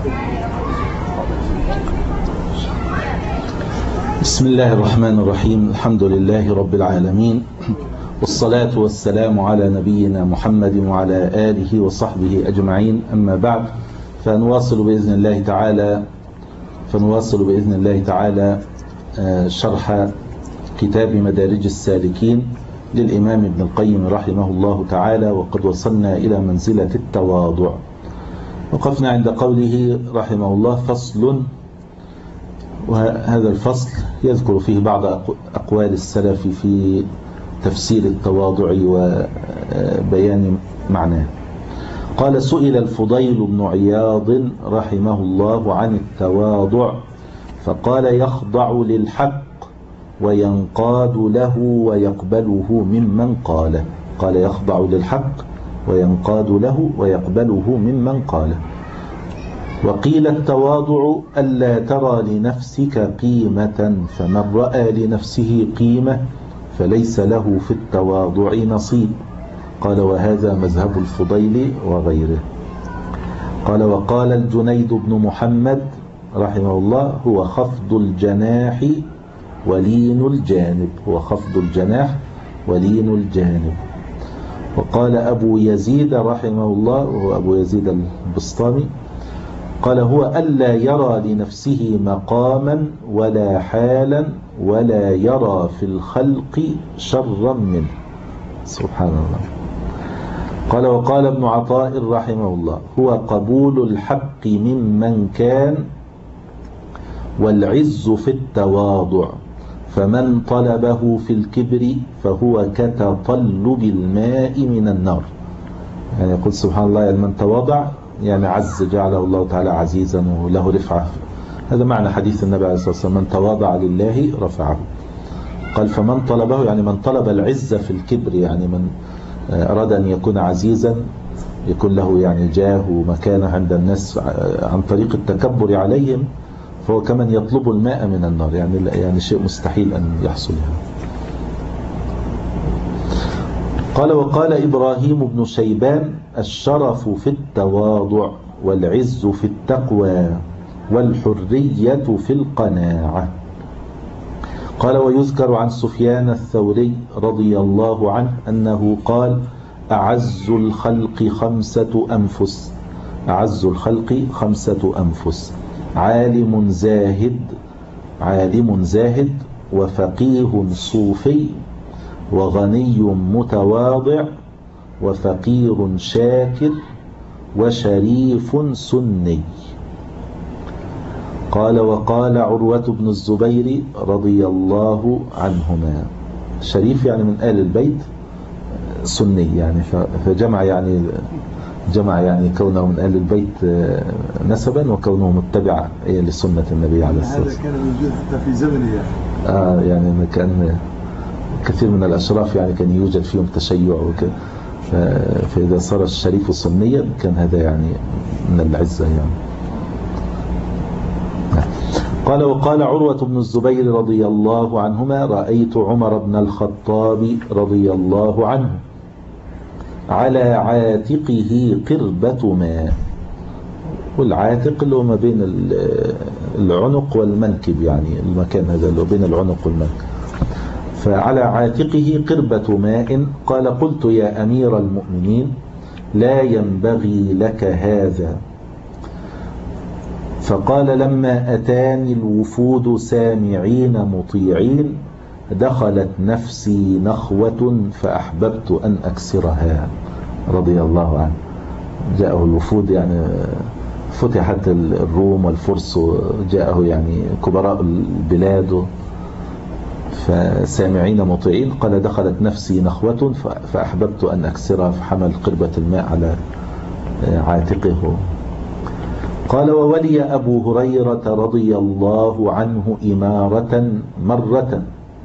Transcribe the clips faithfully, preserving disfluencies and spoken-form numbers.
بسم الله الرحمن الرحيم. الحمد لله رب العالمين، والصلاة والسلام على نبينا محمد وعلى آله وصحبه أجمعين. أما بعد، فنواصل بإذن الله تعالى فنواصل بإذن الله تعالى شرح كتاب مدارج السالكين للإمام ابن القيم رحمه الله تعالى، وقد وصلنا إلى منزلة التواضع. وقفنا عند قوله رحمه الله: فصل. وهذا الفصل يذكر فيه بعض أقوال السلف في تفسير التواضع وبيان معناه. قال: سئل الفضيل بن عياض رحمه الله عن التواضع، فقال: يخضع للحق وينقاد له ويقبله ممن قاله. قال: يخضع للحق وينقاد له ويقبله ممن قاله. وقيل: التواضع ألا ترى لنفسك قيمة، فمن رأى لنفسه قيمة فليس له في التواضع نصيب. قال: وهذا مذهب الفضيل وغيره. قال: وقال الجنيد بن محمد رحمه الله: هو خفض الجناح ولين الجانب. هو خفض الجناح ولين الجانب. وقال أبو يزيد رحمه الله، وهو أبو يزيد البسطامي، قال: هو ألا يرى لنفسه مقاما ولا حالا ولا يرى في الخلق شرا منه. سبحان الله. قال: وقال ابن عطاء رحمه الله: هو قبول الحق ممن كان، والعز في التواضع، فمن طلبه في الكبر فهو كتطلب الماء من النار. يعني يقول سبحان الله: يعني من تواضع يعني عز، جعله الله تعالى عزيزا وله رفعة. هذا معنى حديث النبي عليه الصلاة والسلام: من تواضع لله رفعه. قال: فمن طلبه يعني من طلب العزة في الكبر، يعني من أراد أن يكون عزيزا، يكون له يعني جاه ومكانة عند الناس عن طريق التكبر عليهم، فهو كمن يطلب الماء من النار، يعني يعني شيء مستحيل أن يحصل له. قال: وقال إبراهيم بن شيبان: الشرف في التواضع، والعز في التقوى، والحرية في القناعة. قال: ويذكر عن سفيان الثوري رضي الله عنه أنه قال: أعز الخلق خمسة أنفس أعز الخلق خمسة أنفس عالم زاهد عالم زاهد وفقيه صوفي، وغني متواضع، وفقير شاكر، وشريف سني. قال: وقال عروة بن الزبير رضي الله عنهما: شريف يعني من آل البيت، سني يعني فجمع يعني جمع يعني كونه من آل البيت نسبا، وكونه متبع لسنة النبي عليه الصلاة والسلام. هذا كان موجود حتى في زمنه يعني. آه يعني كان كثير من الأشراف يعني كان يوجد فيهم تشيع وكذا، فإذا صار الشريف سنيا كان هذا يعني من العزة يعني. قال: وقال عروة بن الزبير رضي الله عنهما: رأيت عمر بن الخطاب رضي الله عنه على عاتقه قربة ماء. والعاتق اللي هو ما بين العنق والمنكب، يعني المكان هذا اللي هو بين العنق والمنكب. فعلى عاتقه قربة ماء. قال: قلت: يا أمير المؤمنين، لا ينبغي لك هذا. فقال: لما أتاني الوفود سامعين مطيعين، دخلت نفسي نخوة فأحببت أن أكسرها. رضي الله عنه. جاءه الوفود، يعني فتحت الروم والفرس، جاءه يعني كبراء البلاد، فسامعين مطيعين. قال: دخلت نفسي نخوة فأحببت أن أكسرها، فحمل قربة الماء على عاتقه. قال: وولي أبو هريرة رضي الله عنه إمارة مرة،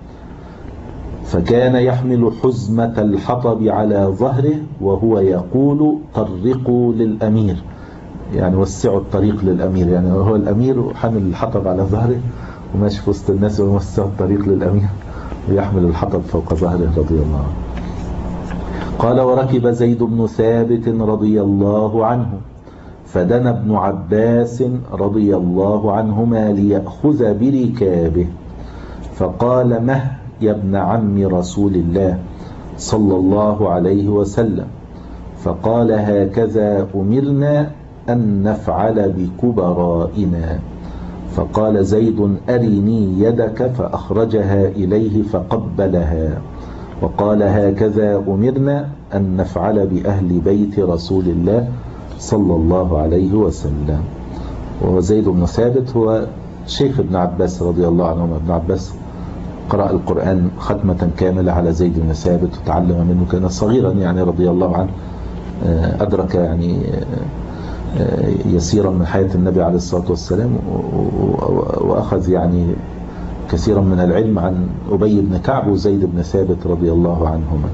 فكان يحمل حزمة الحطب على ظهره وهو يقول: طرقوا للأمير، يعني وسعوا الطريق للأمير. يعني هو الأمير حمل الحطب على ظهره وماشي في وسط الناس ويوسع الطريق للأمير ويحمل الحطب فوق ظهره رضي الله عنه. قال: وركب زيد بن ثابت رضي الله عنه فدنا ابن عباس رضي الله عنهما ليأخذ بركابه فقال مه يا ابن عم رسول الله صلى الله عليه وسلم. فقال هكذا أمرنا أن نفعل بكبرائنا. فقال زيد أرني يدك فأخرجها إليه فقبلها. وقال هكذا أمرنا أن نفعل بأهل بيت رسول الله صلى الله عليه وسلم. وزيد بن ثابت هو شيخ ابن عباس رضي الله عنهما. ابن عباس قرأ القرآن ختمة كاملة على زيد بن ثابت وتعلم منه، كان صغيرا يعني رضي الله عنه، أدرك يعني يسيرا من حياة النبي عليه الصلاة والسلام، وأخذ يعني كثيرا من العلم عن أبي بن كعب وزيد بن ثابت رضي الله عنهما.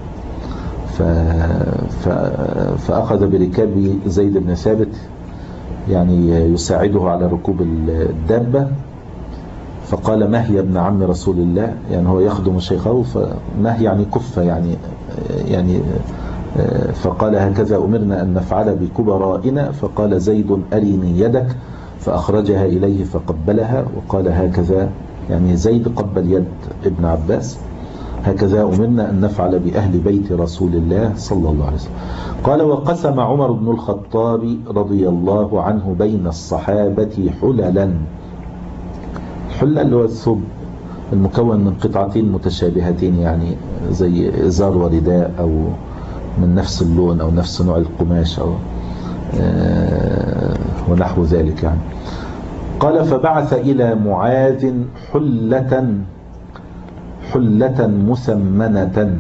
فأخذ بركاب زيد بن ثابت يعني يساعده على ركوب الدابة. فقال مه يا ابن عم رسول الله، يعني هو يخدم شيخه، فمه يعني كفة يعني يعني فقال هكذا أمرنا أن نفعل بكبرائنا. فقال زيد أرني يدك فأخرجها إليه فقبلها. وقال هكذا يعني زيد قبل يد ابن عباس، هكذا أمرنا أن نفعل بأهل بيت رسول الله صلى الله عليه وسلم. قال وقسم عمر بن الخطاب رضي الله عنه بين الصحابة حللا. الحلة اللي هو الثوب المكون من قطعتين متشابهتين، يعني زي إزار ورداء أو من نفس اللون أو نفس نوع القماش أو ونحو ذلك يعني. قال فبعث إلى معاذ حلة حلة مثمنة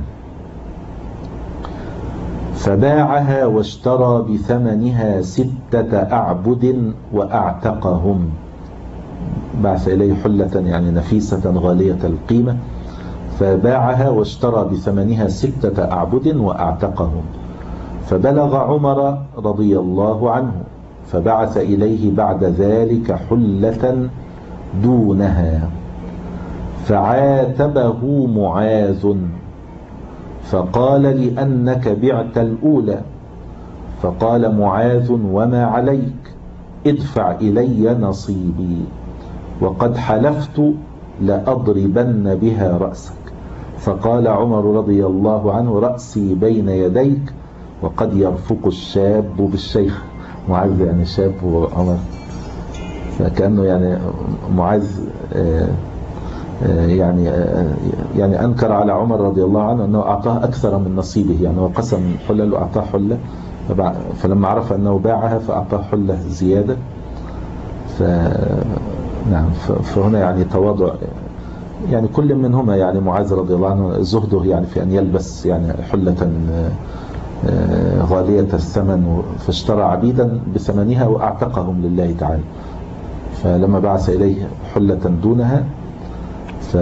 فباعها واشترى بثمنها ستة أعبد وأعتقهم. بعث إليه حلة يعني نفيسة غالية القيمة، فباعها واشترى بثمنها ستة أعبد وأعتقهم. فبلغ عمر رضي الله عنه فبعث إليه بعد ذلك حلة دونها فعاتبه معاذ فقال لأنك بعت الأولى. فقال معاذ وما عليك، ادفع إلي نصيبي، وقد حلفت لأضربن بها رأسك. فقال عمر رضي الله عنه رأسي بين يديك وقد يرفق الشاب بالشيخ. معاذ يعني شاب وعمر، فكأنه يعني معاذ يعني يعني أنكر على عمر رضي الله عنه أنه أعطاه أكثر من نصيبه، يعني هو قسم حلة وأعطاه حلة، فلما عرف أنه باعها فأعطاه حلة زيادة. ف نعم فهنا يعني تواضع يعني كل منهما، يعني معاذ رضي الله عنه زهده يعني في أن يلبس يعني حلة غالية الثمن، فاشترى عبيدا بثمنها وأعتقهم لله تعالى. فلما بعث إليه حلة دونها ف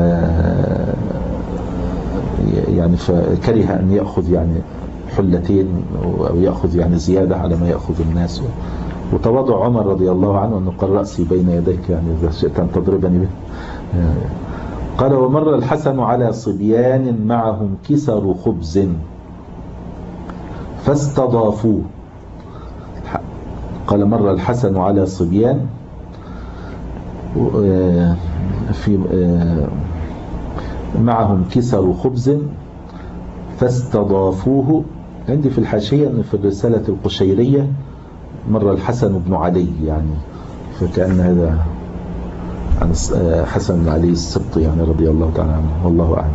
يعني فكره أن يأخذ يعني حلتين أو يأخذ يعني زيادة على ما يأخذ الناس. وتواضع عمر رضي الله عنه أنه قال رأسي بين يديك، يعني إذا شئت أن تضربني به. قال ومر الحسن على صبيان معهم كسر خبز فاستضافوه. قال مر الحسن على صبيان في معهم كسر خبز فاستضافوه. عندي في الحاشية أن في الرسالة القشيرية مر الحسن بن علي، يعني فكأن هذا عن حسن بن علي السبط يعني رضي الله تعالى عنه، والله أعلم.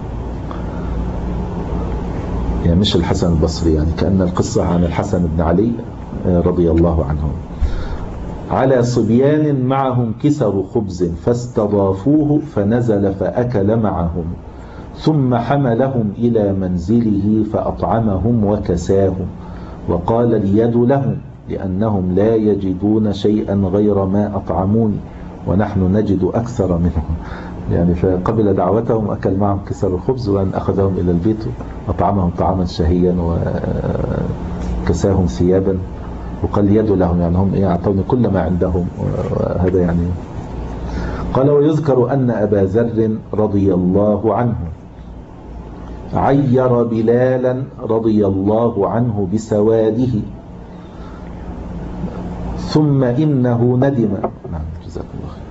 يعني مش الحسن البصري، يعني كأن القصة عن الحسن بن علي رضي الله عنه. على صبيان معهم كسر خبز فاستضافوه فنزل فأكل معهم، ثم حملهم إلى منزله فأطعمهم وكساهم، وقال اليد لهم لأنهم لا يجدون شيئا غير ما أطعموني ونحن نجد أكثر منهم. يعني فقبل دعوتهم أكل معهم كسر الخبز، وأن أخذهم إلى البيت أطعمهم طعاما شهيا وكساهم ثيابا، وقال يد لهم يعني هم أعطوني كل ما عندهم. وهذا يعني قال ويذكر أن أبا ذر رضي الله عنه عير بلالا رضي الله عنه بسواده. ثم إنه ندم. نعم جزاك الله خير.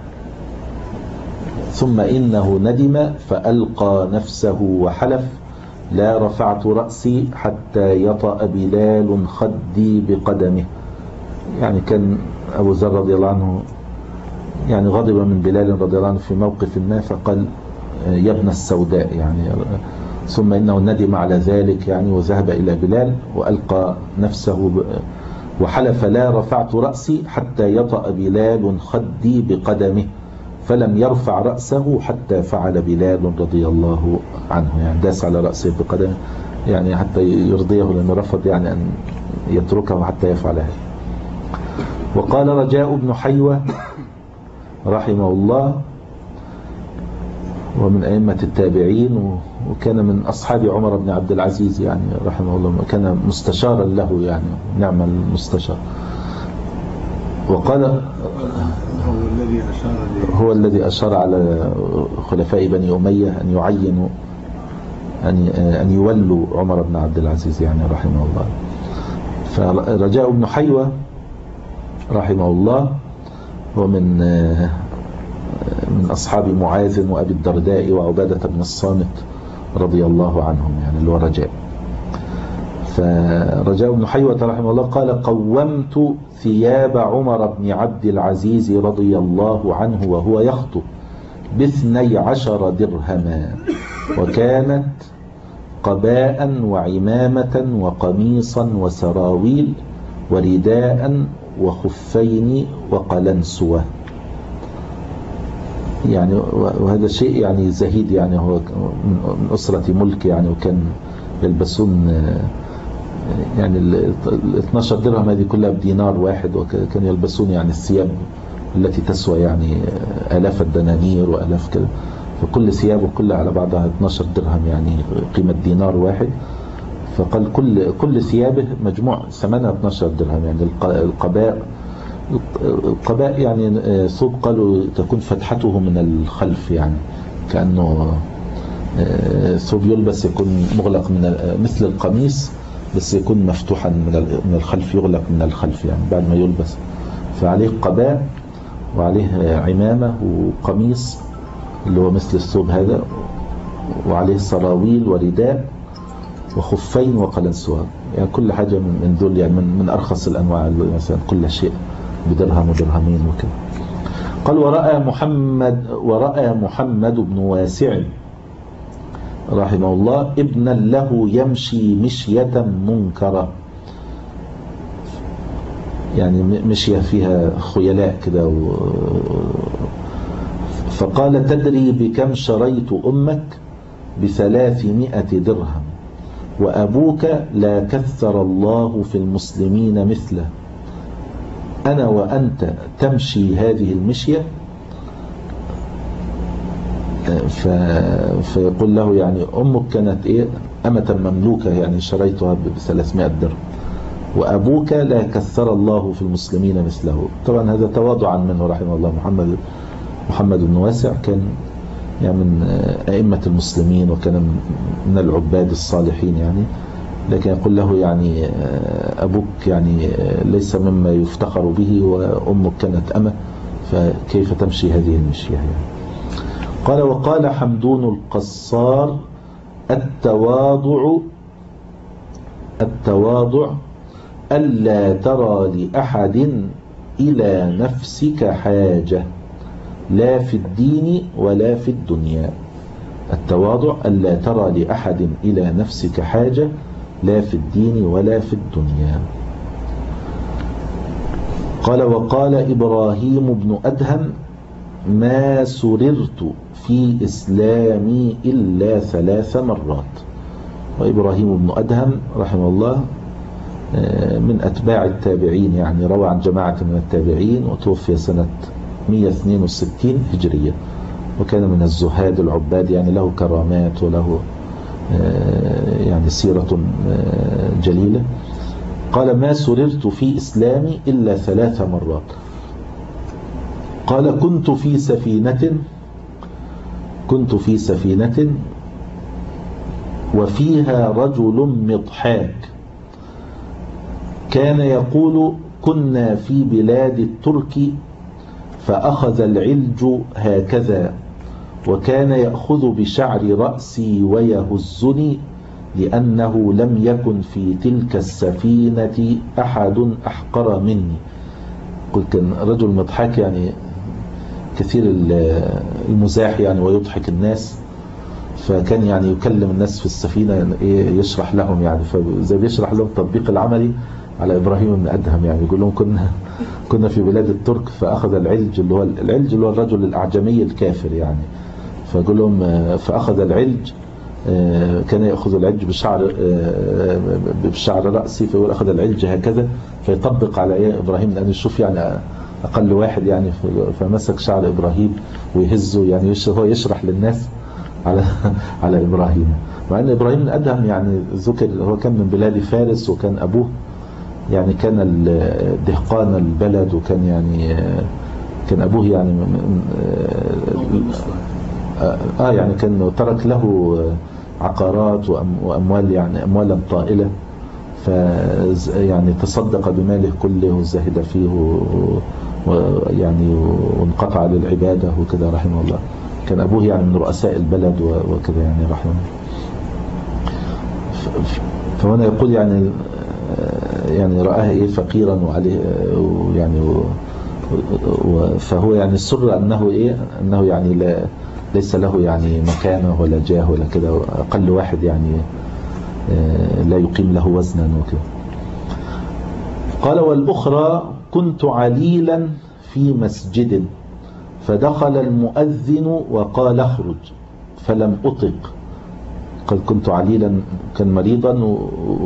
ثم إنه ندم فألقى نفسه وحلف لا رفعت رأسي حتى يطأ بلال خدي بقدمه. يعني كان أبو ذر رضي الله عنه يعني غضب من بلال رضي الله عنه في موقف ما، فقال يا ابن السوداء، يعني ثم إنه ندم على ذلك يعني، وذهب إلى بلال وألقى نفسه وحلف لا رفعت رأسي حتى يطأ بلال خدي بقدمه، فلم يرفع رأسه حتى فعل بلال رضي الله عنه، يعني داس على رأسه بقدمه يعني حتى يرضيه، لأنه رفض يعني أن يتركه حتى يفعله. وقال رجاء بن حيوة رحمه الله، ومن أئمة التابعين، وكان من أصحاب عمر بن عبد العزيز يعني رحمه الله، كان مستشارا له يعني، نعم المستشار. وقال هو الذي أشار هو الذي أشار على خلفاء بني أمية أن يعينوا أن أن يولوا عمر بن عبد العزيز يعني رحمه الله. فرجاء بن حيوة رحمه الله هو من من أصحاب معاذ وأبي الدرداء وعبادة بن الصامت رضي الله عنهم، يعني اللي هو رجاء. فرجاء بن حيوة رحمه الله قال قومت ثياب عمر بن عبد العزيز رضي الله عنه وهو يخطب باثني عشر درهما، وكانت قباء وعمامة وقميصا وسراويل ورداء وخفين وقلنسوة. يعني وهذا شيء يعني زهيد، يعني هو من أسرة ملك يعني، وكان يلبسون يعني ال اثناشر درهم هذه كلها بدينار واحد، وكان يلبسون يعني الثياب التي تسوى يعني آلاف الدنانير وآلاف كذا، فكل ثيابه كلها على بعضها اثناشر درهم يعني قيمة دينار واحد. فقال كل كل ثيابه مجموع ثمنها اثناشر درهم. يعني القباء القباء يعني ثوب قالوا تكون فتحته من الخلف، يعني كأنه ثوب يلبس يكون مغلق من مثل القميص، بس يكون مفتوحا من الخلف، يغلق من الخلف يعني بعد ما يلبس. فعليه قباء وعليه عمامة وقميص اللي هو مثل الثوب هذا، وعليه سراويل ورداء وخفين وقلنسوة، يعني كل حاجة من دول يعني من, من أرخص الأنواع، مثلا كل شيء بدرهم ودرهمين وكذا. قال ورأى محمد ورأى محمد بن واسع رحمه الله ابنا له يمشي مشية منكرة، يعني مشية فيها خيلاء كده. فقال تدري بكم شريت أمك؟ بثلاثمائة درهم، وأبوك لا كثر الله في المسلمين مثله، أنا وأنت تمشي هذه المشية. فيقول له يعني أمك كانت إيه أمة مملوكة، يعني شريتها بثلاثمائة درهم، وأبوك لا كثر الله في المسلمين مثله. طبعا هذا تواضعا منه رحمه الله. محمد محمد بن واسع كان يعني من أئمة المسلمين، وكان من العباد الصالحين يعني، لكن يقول له يعني أبوك يعني ليس مما يفتخر به، وأمك كانت أمة، فكيف تمشي هذه المشية يعني. قال وقال حمدون القصار التواضع التواضع ألا ترى لأحد إلى نفسك حاجة، لا في الدين ولا في الدنيا. التواضع ألا ترى لأحد إلى نفسك حاجة، لا في الدين ولا في الدنيا. قال وقال إبراهيم بن أدهم ما سررت في إسلامي إلا ثلاث مرات. وإبراهيم بن أدهم رحمه الله من أتباع التابعين، يعني روى عن جماعة من التابعين، وتوفي سنة مئة واثنين وستين هجرية، وكان من الزهاد العباد، يعني له كرامات وله يعني سيرة جليلة. قال ما سررت في إسلامي إلا ثلاث مرات. قال كنت في سفينة كنت في سفينة وفيها رجل مضحاك كان يقول كنا في بلاد الترك فأخذ العلج هكذا وكان يأخذ بشعر رأسي ويهزني لأنه لم يكن في تلك السفينة أحد أحقر مني. قلت كان رجل مضحك يعني كثير المزاح يعني ويضحك الناس، فكان يعني يكلم الناس في السفينة يشرح لهم يعني، فزي بيشرح لهم التطبيق العملي على إبراهيم بن أدهم يعني يقول لهم كنا كنا في بلاد الترك فأخذ العلج اللي هو العلج اللي هو الرجل الأعجمي الكافر يعني، فيقول لهم فأخذ العلج كان يأخذ العلج بشعر بشعر رأسي، فيقول أخذ العلج هكذا فيطبق على إيه إبراهيم لأن يشوف يعني أقل واحد يعني، فمسك شعر إبراهيم ويهزه يعني هو يشرح للناس على على إبراهيم، مع أن إبراهيم بن أدهم يعني ذكر هو كان من بلاد فارس وكان أبوه يعني كان دهقان البلد، وكان يعني كان أبوه يعني آه يعني كان ترك له عقارات وأموال يعني أموالا طائلة، فيعني تصدق بماله كله وزهد فيه ويعني وانقطع للعبادة وكذا رحمه الله. كان أبوه يعني من رؤساء البلد وكذا يعني رحمه الله. فهنا يقول يعني يعني رآه إيه فقيرا وعليه يعني فهو يعني سر أنه إيه أنه يعني لا ليس له يعني مكانه ولا جاه ولا كده، أقل واحد يعني لا يقيم له وزنا وكده. قال والأخرى كنت عليلا في مسجد فدخل المؤذن وقال اخرج فلم أطق. قال كنت عليلا كان مريضا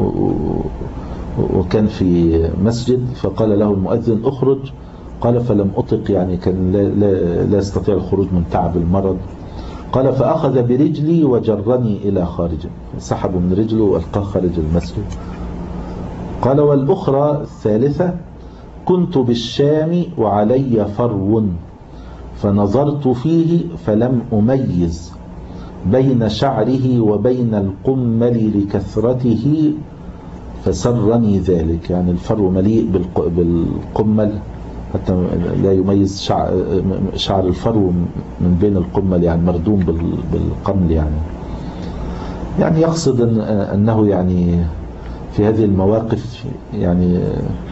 وكان في مسجد فقال له المؤذن اخرج، قال فلم أطق يعني كان لا, لا, لا يستطيع الخروج من تعب المرض. قال فأخذ برجلي وجرني إلى خارج، سحبه من رجله وألقاه خارج المسجد. قال والأخرى الثالثة كنت بالشام وعلي فرو فنظرت فيه فلم أميز بين شعره وبين القمل لكثرته فسرني ذلك، يعني الفرو مليء بالقمل حتى لا يميز شعر, شعر الفرو من بين القمل يعني مردوم بالقمل يعني يعني يقصد أن أنه يعني في هذه المواقف يعني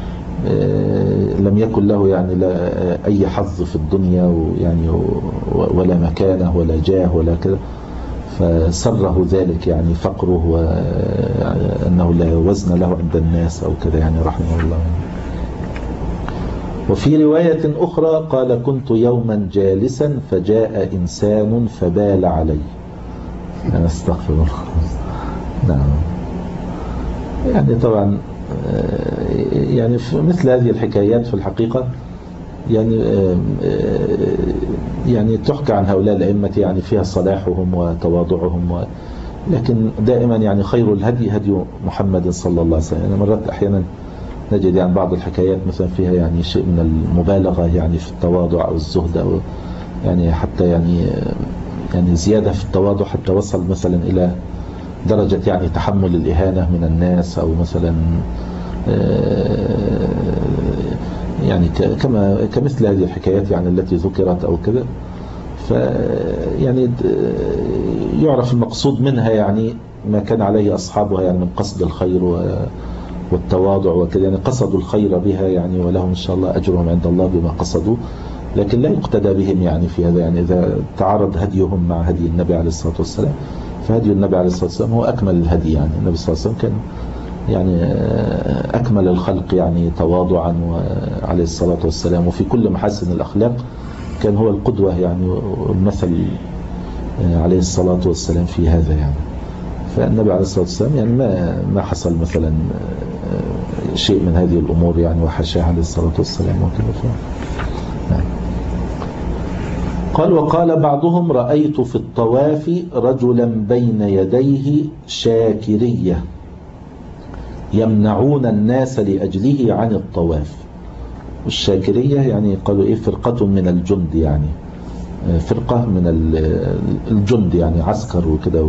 لم يكن له يعني لا أي حظ في الدنيا ويعني ولا مكانه ولا جاه ولا كذا، فسره ذلك يعني فقره وأنه لا وزن له عند الناس أو كذا يعني رحمه الله. وفي رواية أخرى قال كنت يوما جالسا فجاء إنسان فبال علي. أنا استغفر الله. نعم يعني طبعا يعني في مثل هذه الحكايات في الحقيقة يعني يعني تحكى عن هؤلاء الأئمة يعني فيها صلاحهم وتواضعهم و لكن دائما يعني خير الهدي هدي محمد صلى الله عليه وسلم. يعني مرات أحيانا نجد يعني بعض الحكايات مثلا فيها يعني شيء من المبالغة يعني في التواضع أو الزهد أو يعني حتى يعني يعني زيادة في التواضع حتى وصل مثلا إلى درجة يعني تحمل الإهانة من الناس أو مثلا يعني كما كمثل هذه الحكايات يعني التي ذكرت أو كذا، فيعني يعرف المقصود منها يعني ما كان عليه أصحابها يعني من قصد الخير والتواضع وكذا، يعني قصدوا الخير بها يعني ولهم إن شاء الله أجرهم عند الله بما قصدوا، لكن لا يقتدى بهم يعني في هذا. يعني إذا تعارض هديهم مع هدي النبي عليه الصلاة والسلام فهدي النبي عليه الصلاة والسلام هو أكمل الهدي. يعني النبي صلى الله عليه وسلم كان يعني أكمل الخلق يعني تواضعا عليه الصلاة والسلام، وفي كل محاسن الأخلاق كان هو القدوة يعني والمثل عليه الصلاة والسلام في هذا. يعني فالنبي عليه الصلاة والسلام يعني ما ما حصل مثلا شيء من هذه الأمور يعني وحاشاه عليه الصلاة والسلام وكذا. نعم. قال وقال بعضهم رأيت في الطواف رجلا بين يديه شاكرية يمنعون الناس لأجله عن الطواف. والشاكرية يعني قالوا إيه فرقة من الجند، يعني فرقة من الجند يعني عسكر وكده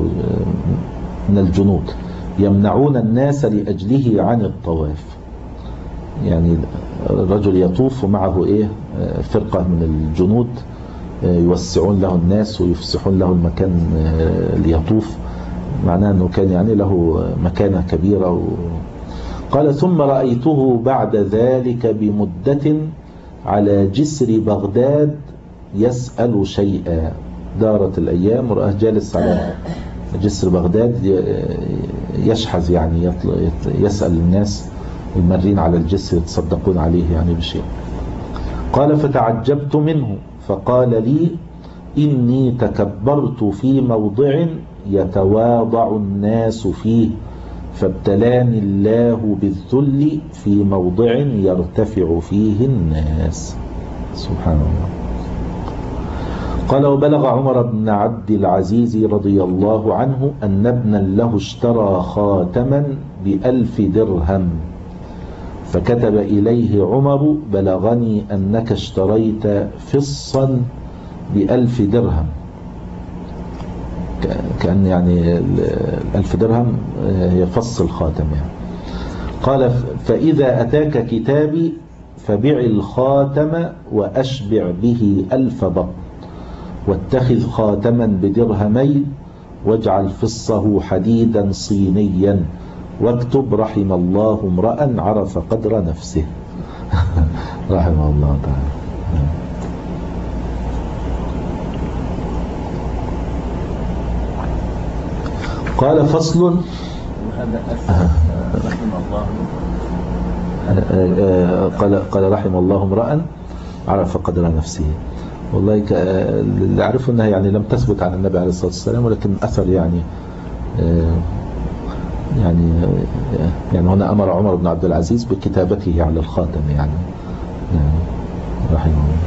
من الجنود يمنعون الناس لأجله عن الطواف. يعني الرجل يطوف ومعه إيه فرقة من الجنود يوسعون له الناس ويفسحون له المكان ليطوف، معناه أنه كان يعني له مكانة كبيرة و... قال ثم رأيته بعد ذلك بمدة على جسر بغداد يسأل شيئا. دارت الأيام ورآه جالس على جسر بغداد يشحذ، يعني يسأل الناس المارين على الجسر يتصدقون عليه يعني بشيء. قال فتعجبت منه فقال لي إني تكبرت في موضع يتواضع الناس فيه، فابتلاني الله بالذل في موضع يرتفع فيه الناس. سبحان الله. قال وبلغ عمر بن عبد العزيز رضي الله عنه أن ابنا له اشترى خاتما بألف درهم، فكتب إليه عمر بلغني أنك اشتريت فصا بألف درهم، كأن يعني الألف درهم هي فص الخاتم يعني. قال فإذا أتاك كتابي فبع الخاتم وأشبع به ألف بط، واتخذ خاتما بدرهمين واجعل فصه حديدا صينيا، واكتب رحم الله امرأ عرف قدر نفسه. رحمه الله تعالى. قال فصل قال قال رحم الله امرأ عرف قدر نفسه. والله اللي أعرفه أنها يعني لم تثبت عن النبي عليه الصلاة والسلام، ولكن أثر يعني يعني يعني هنا أمر عمر بن عبد العزيز بكتابته على الخاتم يعني رحمه الله.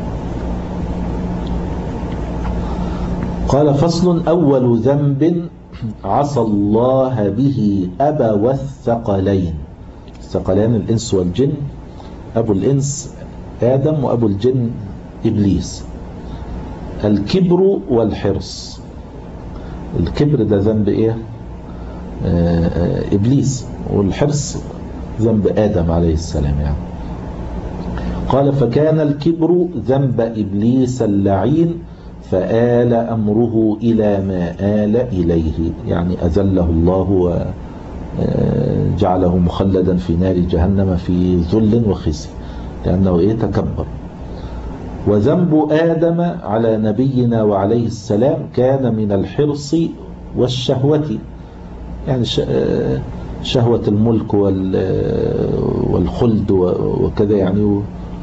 قال فصل أول ذنب عصى الله به أبوى الثقلين. الثقلين الإنس والجن، أبو الإنس آدم وأبو الجن إبليس. الكبر والحرص. الكبر ده ذنب إيه؟ آه آه إبليس، والحرص ذنب آدم عليه السلام يعني. قال فكان الكبر ذنب إبليس اللعين، فآل أمره إلى ما آل إليه، يعني أذله الله وجعله مخلدا في نار جهنم في ذل وخزي لأنه إيه تكبر. وذنب آدم على نبينا وعليه السلام كان من الحرص والشهوة، يعني شهوة الملك والخلد وكذا يعني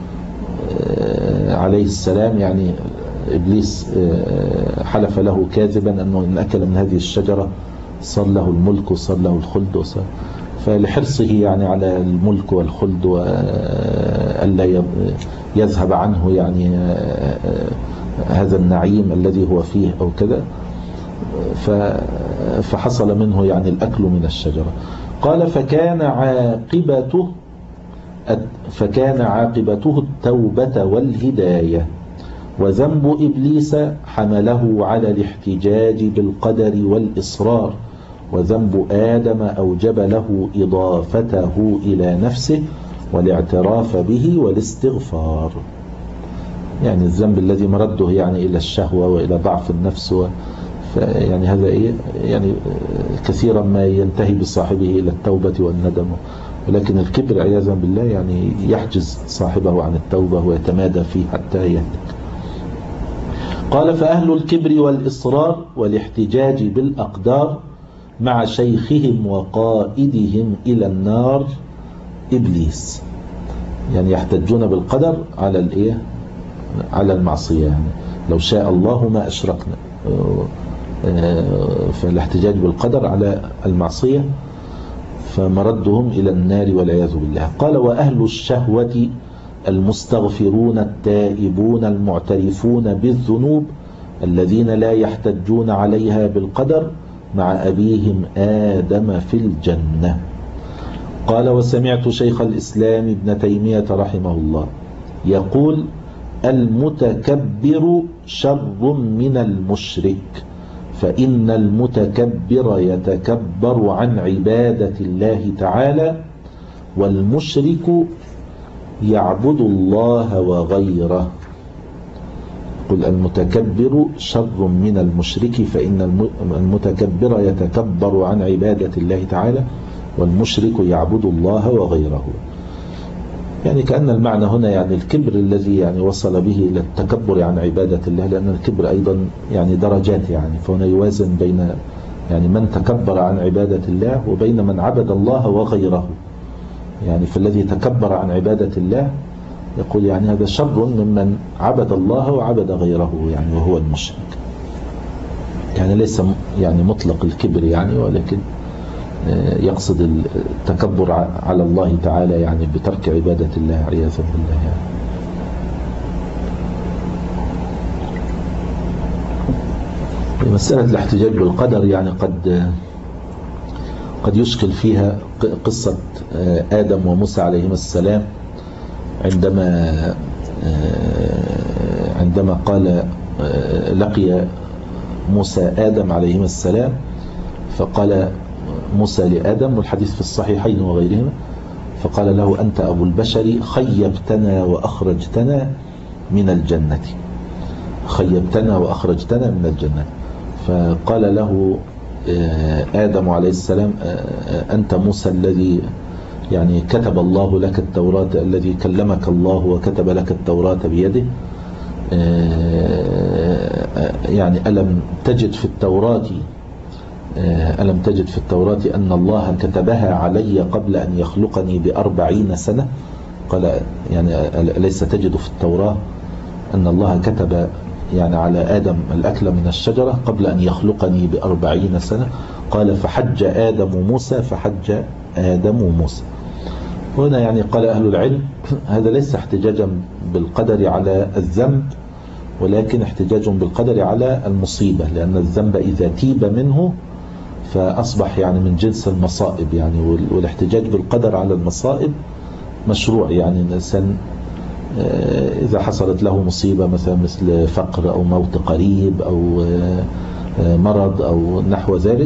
عليه السلام. يعني إبليس حلف له كاذبا أنه إن أكل من هذه الشجرة صار له الملك وصار له الخلد وصار، فلحرصه يعني على الملك والخلد وألا يذهب عنه يعني هذا النعيم الذي هو فيه أو كذا، فحصل منه يعني الأكل من الشجرة. قال فكان عاقبته فكان عاقبته التوبة والهداية. وذنب إبليس حمله على الاحتجاج بالقدر والإصرار، وذنب آدم أوجب له إضافته إلى نفسه والاعتراف به والاستغفار. يعني الذنب الذي مرده يعني إلى الشهوة وإلى ضعف النفس، يعني هذا إيه يعني كثيرا ما ينتهي بصاحبه إلى التوبة والندم، ولكن الكبر عياذا بالله يعني يحجز صاحبه عن التوبة ويتمادى فيه حتى يهلك. قال فأهل الكبر والإصرار والاحتجاج بالأقدار مع شيخهم وقائدهم إلى النار إبليس، يعني يحتجون بالقدر على الإيه على المعصية، يعني لو شاء الله ما أشركنا، فالاحتجاج بالقدر على المعصية فمردهم إلى النار والعياذ بالله. قال وأهل الشهوة المستغفرون التائبون المعترفون بالذنوب الذين لا يحتجون عليها بالقدر مع أبيهم آدم في الجنة. قال وسمعت شيخ الإسلام ابن تيمية رحمه الله يقول المتكبر شر من المشرك، فإن المتكبر يتكبر عن عبادة الله تعالى، والمشرك يعبد الله وغيره. قل المتكبر شر من المشرك فإن المتكبر يتكبر عن عبادة الله تعالى والمشرك يعبد الله وغيره. يعني كأن المعنى هنا يعني الكبر الذي يعني وصل به إلى التكبر عن عبادة الله، لأن الكبر أيضا يعني درجات، يعني فهنا يوازن بين يعني من تكبر عن عبادة الله وبين من عبد الله وغيره. يعني فالذي تكبر عن عبادة الله يقول يعني هذا شر ممن عبد الله وعبد غيره، يعني وهو المشرك. يعني ليس يعني مطلق الكبر يعني، ولكن يقصد التكبر على الله تعالى يعني بترك عبادة الله عياذا بالله. يعني مسألة الاحتجاج بالقدر يعني قد قد يشكل فيها قصة آدم وموسى عليهما السلام، عندما عندما قال لقي موسى آدم عليهما السلام، فقال موسى لآدم، والحديث في الصحيحين وغيرهما، فقال له أنت أبو البشر خيبتنا وأخرجتنا من الجنة، خيبتنا وأخرجتنا من الجنة. فقال له آدم عليه السلام أنت موسى الذي يعني كتب الله لك التوراة، الذي كلمك الله وكتب لك التوراة بيده، يعني ألم تجد في التوراة ألم تجد في التوراة أن الله كتبها علي قبل أن يخلقني بأربعين سنة؟ قال يعني أليس تجد في التوراة أن الله كتب يعني على آدم الأكل من الشجرة قبل أن يخلقني بأربعين سنة؟ قال فحج آدم موسى فحج آدم موسى. هنا يعني قال أهل العلم هذا ليس احتجاجا بالقدر على الذنب، ولكن احتجاج بالقدر على المصيبة، لأن الذنب إذا تيب منه فأصبح يعني من جنس المصائب يعني، والاحتجاج بالقدر على المصائب مشروع. يعني الإنسان إذا حصلت له مصيبة مثلا مثل فقر أو موت قريب أو مرض أو نحو ذلك،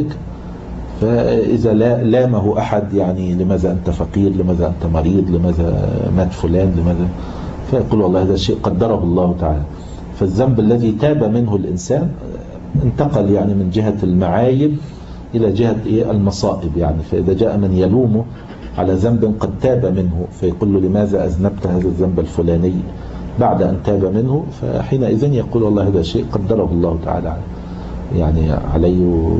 فإذا لامه أحد يعني لماذا أنت فقير، لماذا أنت مريض، لماذا مات فلان، لماذا، فيقول والله هذا شيء قدره الله تعالى. فالذنب الذي تاب منه الإنسان انتقل يعني من جهة المعايب إلى جهة المصائب يعني. فإذا جاء من يلومه على ذنب قد تاب منه فيقول له لماذا أذنبت هذا الذنب الفلاني بعد أن تاب منه، فحينئذ يقول والله هذا شيء قدره الله تعالى يعني عليه،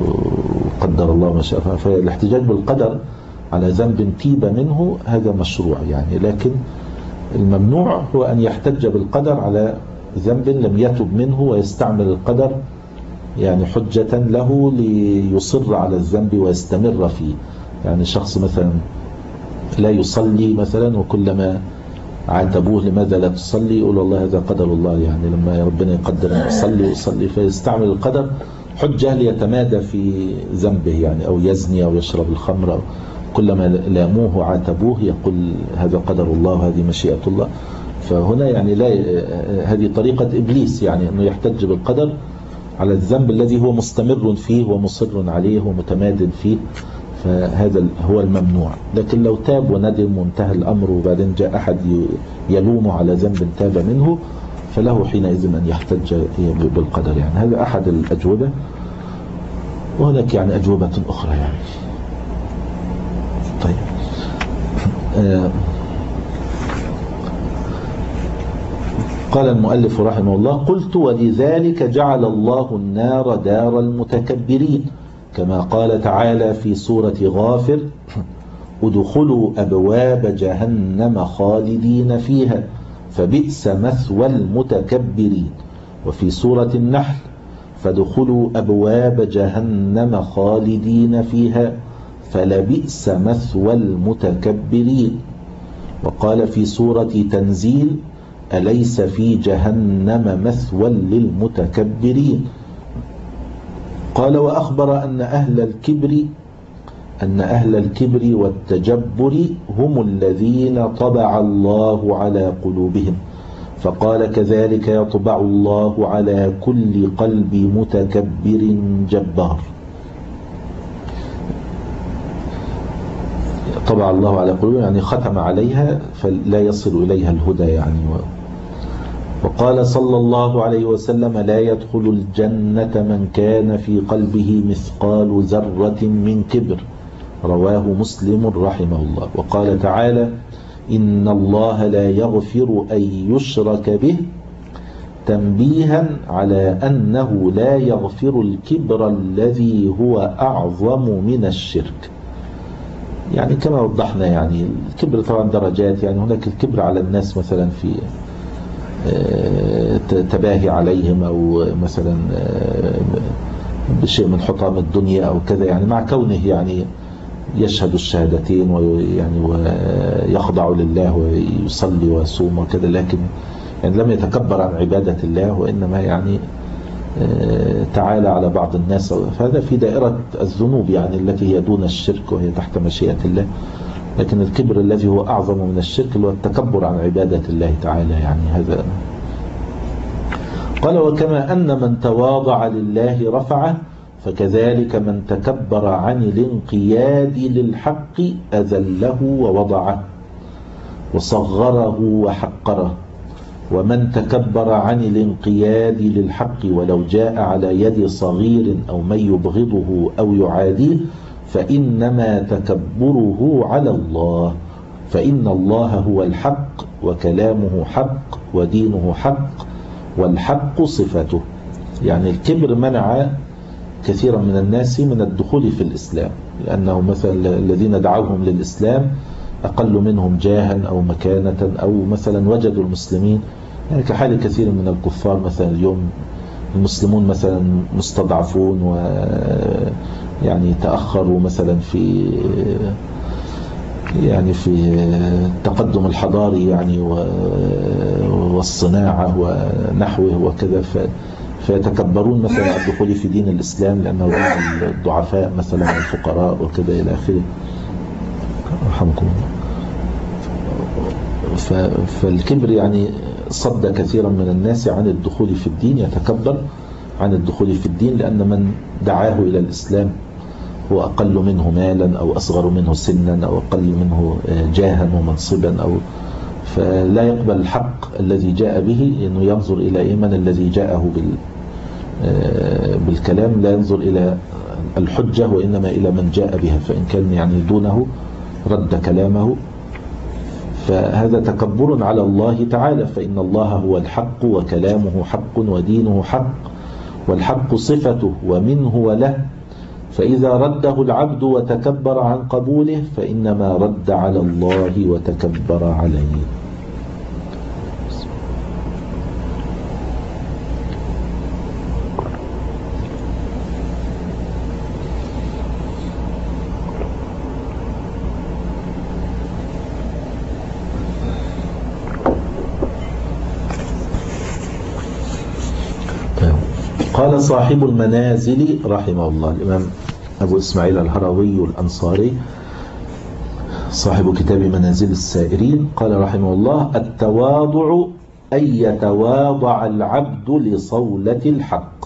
قدر الله ما شاء. فالاحتجاج بالقدر على ذنب تيب منه هذا مشروع يعني، لكن الممنوع هو أن يحتج بالقدر على ذنب لم يتب منه ويستعمل القدر يعني حجة له ليصر على الذنب ويستمر فيه. يعني شخص مثلا لا يصلي مثلا، وكلما عاتبوه لماذا لا تصلي يقول والله هذا قدر الله، يعني لما ربنا يقدر أن يصلي يصلي، فيستعمل القدر حجة ليتمادى في ذنبه يعني، أو يزني أو يشرب الخمر، أو كلما لاموه وعاتبوه يقول هذا قدر الله وهذه مشيئة الله. فهنا يعني لا، هذه طريقة إبليس يعني أنه يحتج بالقدر على الذنب الذي هو مستمر فيه ومصر عليه ومتمادن فيه، فهذا هو الممنوع. لكن لو تاب وندم وانتهى الأمر وبعدين جاء أحد يلومه على ذنب تاب منه فله حينئذ أن يحتج بالقدر يعني. هذا أحد الأجوبة، وهناك يعني أجوبة أخرى يعني. طيب آه قال المؤلف رحمه الله قلت ولذلك جعل الله النار دار المتكبرين، كما قال تعالى في سورة غافر ادخلوا أبواب جهنم خالدين فيها فبئس مثوى المتكبرين، وفي سورة النحل فادخلوا أبواب جهنم خالدين فيها فلبئس مثوى المتكبرين. وقال في سورة تنزيل أليس في جهنم مثوى للمتكبرين. قال وأخبر أن أهل الكبر أن أهل الكبر والتجبر هم الذين طبع الله على قلوبهم، فقال كذلك يطبع الله على كل قلب متكبر جبار. طبع الله على قلوبهم يعني ختم عليها فلا يصل إليها الهدى يعني. وقال صلى الله عليه وسلم لا يدخل الجنة من كان في قلبه مثقال ذرة من كبر، رواه مسلم رحمه الله. وقال تعالى إن الله لا يغفر أن يشرك به، تنبيها على أنه لا يغفر الكبر الذي هو أعظم من الشرك. يعني كما وضحنا يعني الكبر طبعا درجات، يعني هناك الكبر على الناس مثلا في تباهي عليهم أو مثلا بشيء من حطام الدنيا أو كذا، يعني مع كونه يعني يشهد الشهادتين ويعني ويخضع لله ويصلي ويصوم وكذا، لكن يعني لم يتكبر عن عبادة الله، وإنما يعني تعالى على بعض الناس، فهذا في دائرة الذنوب يعني التي هي دون الشرك وهي تحت مشيئة الله. لكن الكبر الذي هو أعظم من الشرك هو التكبر عن عبادة الله تعالى، يعني هذا. قال وكما أن من تواضع لله رفعه، فكذلك من تكبر عن الانقياد للحق أذله ووضعه وصغره وحقره. ومن تكبر عن الانقياد للحق ولو جاء على يد صغير أو من يبغضه أو يعاديه فإنما تكبره على الله، فإن الله هو الحق وكلامه حق ودينه حق والحق صفته. يعني الكبر منع كثيرا من الناس من الدخول في الإسلام، لأنه مثلا الذين دعوهم للإسلام أقل منهم جاها أو مكانة، أو مثلا وجدوا المسلمين يعني كحال كثير من الكفار مثلا اليوم المسلمون مثلا مستضعفون و يعني تأخروا مثلا في يعني في التقدم الحضاري يعني والصناعة ونحوه وكذا، فيتكبرون مثلا على الدخول في دين الإسلام لأنه دين الضعفاء مثلا الفقراء وكذا إلى آخره. رحمكم الله. فالكبر يعني صد كثيرا من الناس عن الدخول في الدين، يتكبر عن الدخول في الدين لأن من دعاه إلى الإسلام هو أقل منه مالا أو أصغر منه سنا أو أقل منه جاها ومنصبا، أو فلا يقبل الحق الذي جاء به، إنه ينظر إلى من الذي جاءه بال بالكلام، لا ينظر إلى الحجة وإنما إلى من جاء بها، فإن كان يعني دونه رد كلامه، فهذا تكبر على الله تعالى. فإن الله هو الحق وكلامه حق ودينه حق والحق صفته ومنه وله، فإذا رده العبد وتكبر عن قبوله فإنما رد على الله وتكبر عليه. قال صاحب المنازل رحمه الله الإمام أبو إسماعيل الهروي الأنصاري صاحب كتاب منازل السائرين، قال رحمه الله التواضع أن يتواضع العبد لصولة الحق.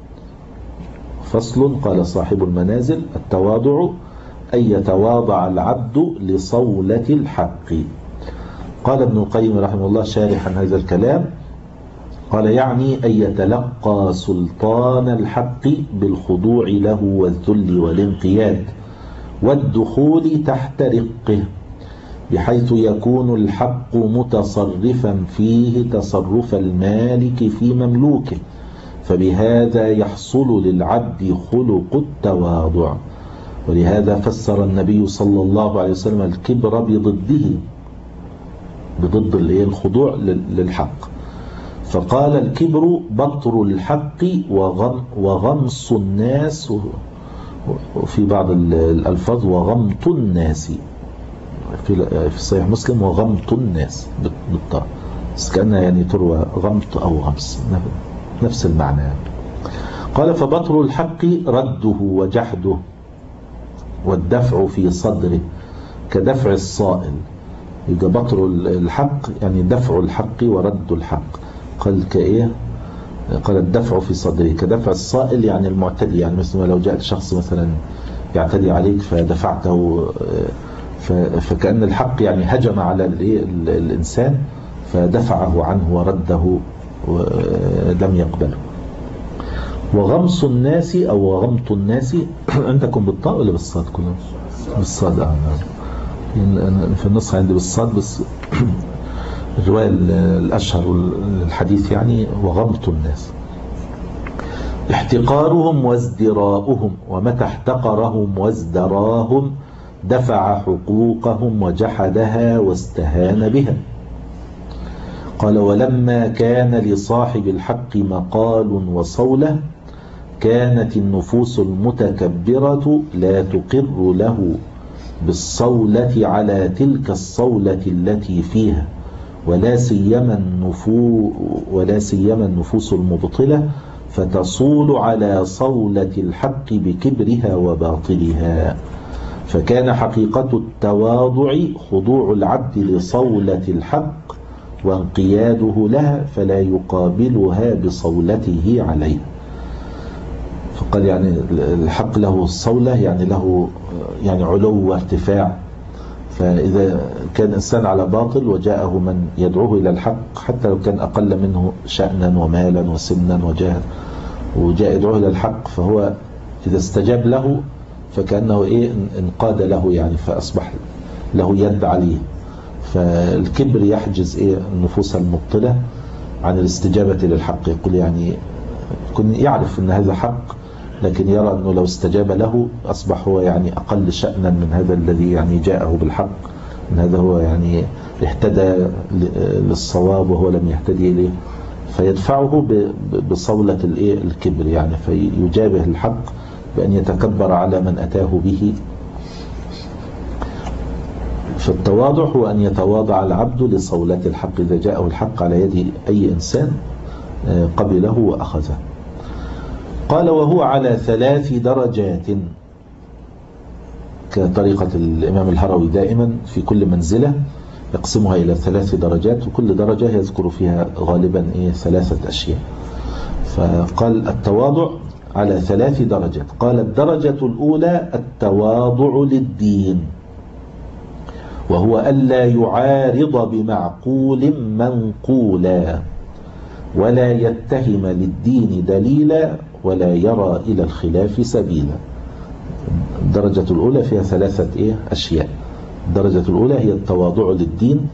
فصل. قال صاحب المنازل التواضع أن يتواضع العبد لصولة الحق. قال ابن القيم رحمه الله شارحا هذا الكلام، قال يعني أن يتلقى سلطان الحق بالخضوع له والذل والانقياد والدخول تحت رقه، بحيث يكون الحق متصرفا فيه تصرف المالك في مملوكه، فبهذا يحصل للعبد خلق التواضع. ولهذا فسر النبي صلى الله عليه وسلم الكبر بضده، بضد الخضوع للحق، فقال الكبر بطر الحق وغمص الناس، وفي بعض الألفاظ وغمط الناس، في صحيح مسلم وغمط الناس بالطاء، بس كأنها يعني تروى غمط أو غمص نفس المعنى يعني. قال فبطر الحق رده وجحده والدفع في صدره كدفع الصائل، يبقى بطر الحق يعني دفع الحق ورد الحق. قال كإيه؟ قال الدفع في صدره كدفع الصائل يعني المعتدي، يعني مثل ما لو جاء شخص مثلا يعتدي عليك فدفعته فكأن الحق يعني هجم على الإنسان فدفعه عنه ورده ولم يقبله. وغمص الناس أو غمط الناس عندكم بالطاء ولا بالصاد؟ كلهم بالصاد. آه في النص عندي بالصاد، بس الرواية الأشهر الحديث يعني وغمط الناس. احتقارهم وازدراؤهم، ومتى احتقرهم وازدراهم دفع حقوقهم وجحدها واستهان بها. قال: ولما كان لصاحب الحق مقال وصولة كانت النفوس المتكبرة لا تقر له بالصولة على تلك الصولة التي فيها، ولا سيما النفوس ولا سيما النفوس المبطلة فتصول على صولة الحق بكبرها وباطلها. فكان حقيقة التواضع خضوع العبد لصولة الحق وانقياده لها، فلا يقابلها بصولته عليه. فقال يعني الحق له الصولة، يعني له يعني علو وارتفاع. فإذا كان إنسان على باطل وجاءه من يدعوه إلى الحق، حتى لو كان أقل منه شأنا ومالا وسنا وجاها، وجاء يدعوه إلى الحق، فهو إذا استجاب له فكأنه إيه انقاد له، يعني فأصبح له يد عليه. فالكبر يحجز إيه النفوس المبطلة عن الاستجابة للحق. يقول يعني يكون يعرف أن هذا حق، لكن يرى أنه لو استجاب له أصبح هو يعني أقل شأنا من هذا الذي يعني جاءه بالحق، من هذا هو يعني اهتدى للصواب وهو لم يهتدي إليه، فيدفعه بصولة الكبر، يعني فيجابه الحق بأن يتكبر على من أتاه به. فالتواضع هو أن يتواضع العبد لصولة الحق، إذا جاءه الحق على يد أي إنسان قبله وأخذه. قال: وهو على ثلاث درجات، كطريقة الإمام الهروي دائما في كل منزلة يقسمها إلى ثلاث درجات، وكل درجة يذكر فيها غالبا إيه ثلاثة أشياء. فقال التواضع على ثلاث درجات. قال: الدرجة الأولى التواضع للدين، وهو ألا يعارض بمعقول منقولا، ولا يتهم للدين دليلا، ولا يرى إلى الخلاف سبيلا. الدرجة الأولى فيها ثلاثة إيه أشياء. الدرجة الأولى هي التواضع للدين،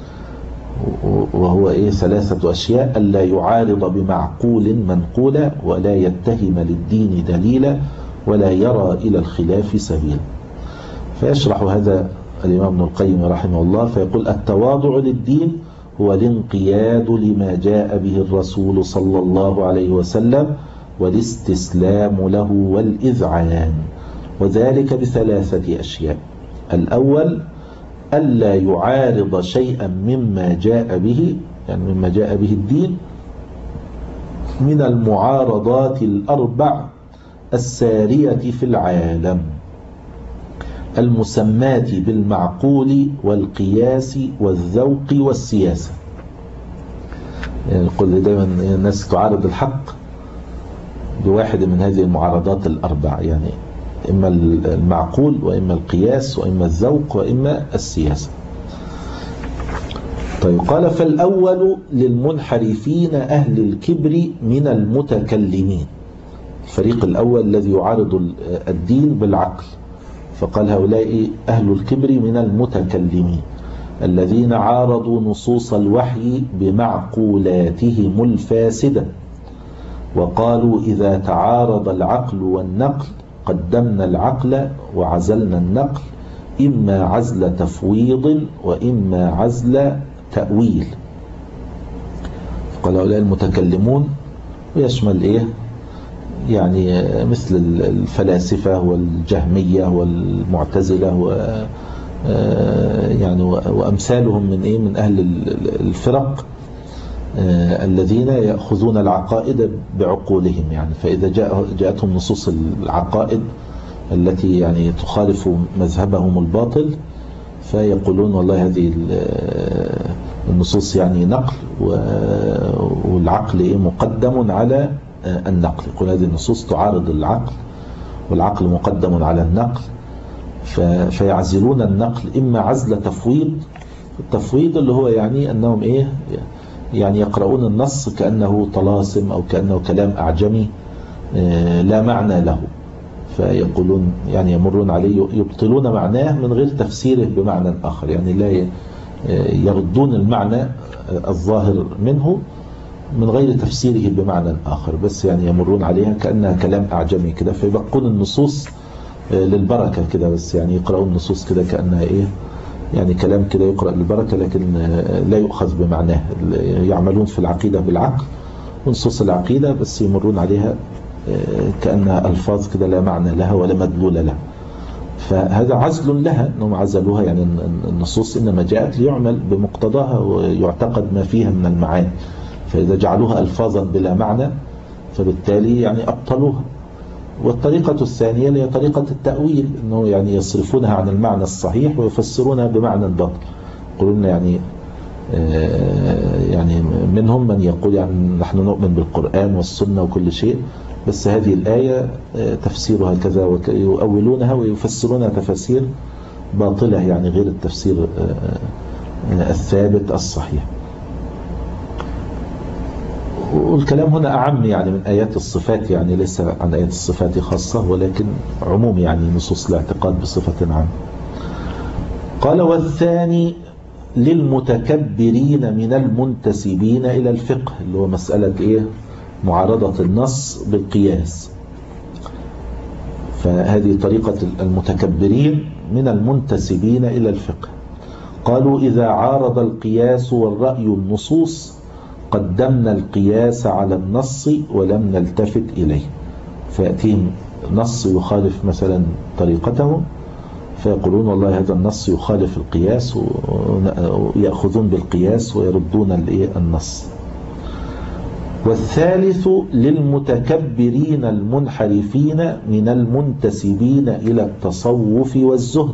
وهو إيه ثلاثة أشياء: ألا يعارض بمعقول منقولا، ولا يتهم للدين دليلا، ولا يرى إلى الخلاف سبيلا. فيشرح هذا الإمام ابن القيم رحمه الله فيقول: التواضع للدين هو الانقياد لما جاء به الرسول صلى الله عليه وسلم، والاستسلام له والإذعان، وذلك بثلاثة أشياء. الأول: ألا يعارض شيئا مما جاء به، يعني مما جاء به الدين، من المعارضات الأربع السارية في العالم، المسمات بالمعقول والقياس والذوق والسياسة. يعني يقول دائما الناس تعارض الحق بواحد من هذه المعارضات الأربع، يعني إما المعقول وإما القياس وإما الذوق وإما السياسة. طيب، قال: فالأول للمنحرفين أهل الكبر من المتكلمين. الفريق الأول الذي يعارض الدين بالعقل، فقال: هؤلاء أهل الكبر من المتكلمين الذين عارضوا نصوص الوحي بمعقولاتهم الفاسدة، وقالوا: إذا تعارض العقل والنقل قدمنا العقل وعزلنا النقل، إما عزل تفويض وإما عزل تأويل. قال هؤلاء المتكلمون، ويشمل إيه يعني مثل الفلاسفة والجهمية والمعتزلة و يعني وأمثالهم من إيه من أهل الفرق الذين يأخذون العقائد بعقولهم. يعني فإذا جاء جاءتهم نصوص العقائد التي يعني تخالف مذهبهم الباطل، فيقولون والله هذه النصوص يعني نقل، والعقل مقدم على النقل. يقول هذه النصوص تعارض العقل، والعقل مقدم على النقل، فيعزلون النقل إما عزل تفويض، التفويض اللي هو يعني أنهم إيه يعني يقرؤون النص كأنه طلاسم أو كأنه كلام أعجمي لا معنى له، فيقولون يعني يمرون عليه يبطلون معناه من غير تفسيره بمعنى آخر، يعني لا يردون المعنى الظاهر منه من غير تفسيره بمعنى آخر، بس يعني يمرون عليها كأنها كلام أعجمي كده، فيبقون النصوص للبركة كده، بس يعني يقرؤون النصوص كده كأنها إيه يعني كلام كده يقرأ للبركة لكن لا يؤخذ بمعناه. يعملون في العقيدة بالعقل ونصوص العقيدة بس يمرون عليها كأنها ألفاظ كده لا معنى لها ولا مدلول لها، فهذا عزل لها أنهم عزلوها، يعني النصوص إنما جاءت ليعمل بمقتضاها ويعتقد ما فيها من المعاني، فإذا جعلوها ألفاظا بلا معنى فبالتالي يعني أبطلوها. والطريقة الثانية هي طريقة التأويل، أنه يعني يصرفونها عن المعنى الصحيح ويفسرونها بمعنى باطل. يقولون يعني يعني منهم من يقول يعني نحن نؤمن بالقرآن والسنة وكل شيء، بس هذه الآية تفسيرها كذا، ويؤولونها ويفسرونها تفاسير باطلة يعني غير التفسير الثابت الصحيح. والكلام هنا أعم يعني من آيات الصفات، يعني ليس عن آيات الصفات خاصة ولكن عموم يعني نصوص الاعتقاد بصفة عامة. قال والثاني للمتكبرين من المنتسبين إلى الفقه، اللي هو مسألة إيه معارضة النص بالقياس، فهذه طريقة المتكبرين من المنتسبين إلى الفقه. قالوا إذا عارض القياس والرأي النصوص قدمنا القياس على النص ولم نلتفت إليه، فيأتيهم نص يخالف مثلا طريقتهم فيقولون والله هذا النص يخالف القياس ويأخذون بالقياس ويردون النص. والثالث للمتكبرين المنحرفين من المنتسبين إلى التصوف والزهد،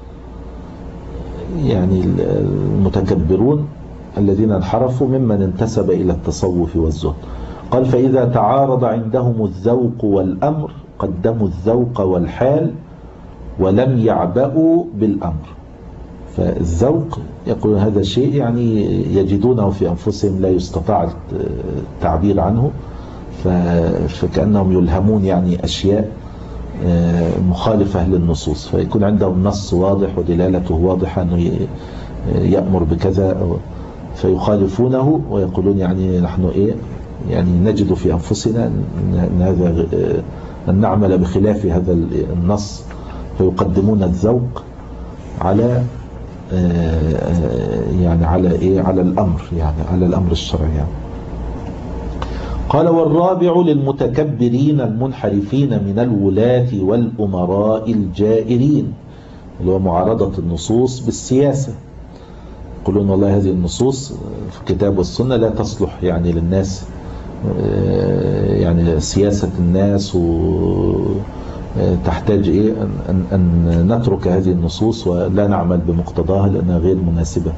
يعني المتكبرون الذين انحرفوا ممن انتسب إلى التصوف والزهد. قال فإذا تعارض عندهم الذوق والأمر قدموا الذوق والحال ولم يعبأوا بالأمر. فالذوق يقول هذا شيء يعني يجدونه في أنفسهم لا يستطاع التعبير عنه، فكأنهم يلهمون يعني أشياء مخالفة للنصوص، فيكون عندهم نص واضح ودلالته واضحة أنه يأمر بكذا فيخالفونه ويقولون يعني نحن إيه يعني نجد في أنفسنا أن هذا أن نعمل بخلاف هذا النص، فيقدمون الذوق على يعني على إيه على الأمر، يعني على الأمر الشرعي يعني. قال والرابع للمتكبرين المنحرفين من الولاة والأمراء الجائرين، اللي هو معارضة النصوص بالسياسة. يقولون والله هذه النصوص في الكتاب والسنة لا تصلح يعني للناس، يعني سياسة الناس وتحتاج إيه أن, أن نترك هذه النصوص ولا نعمل بمقتضاها لأنها غير مناسبة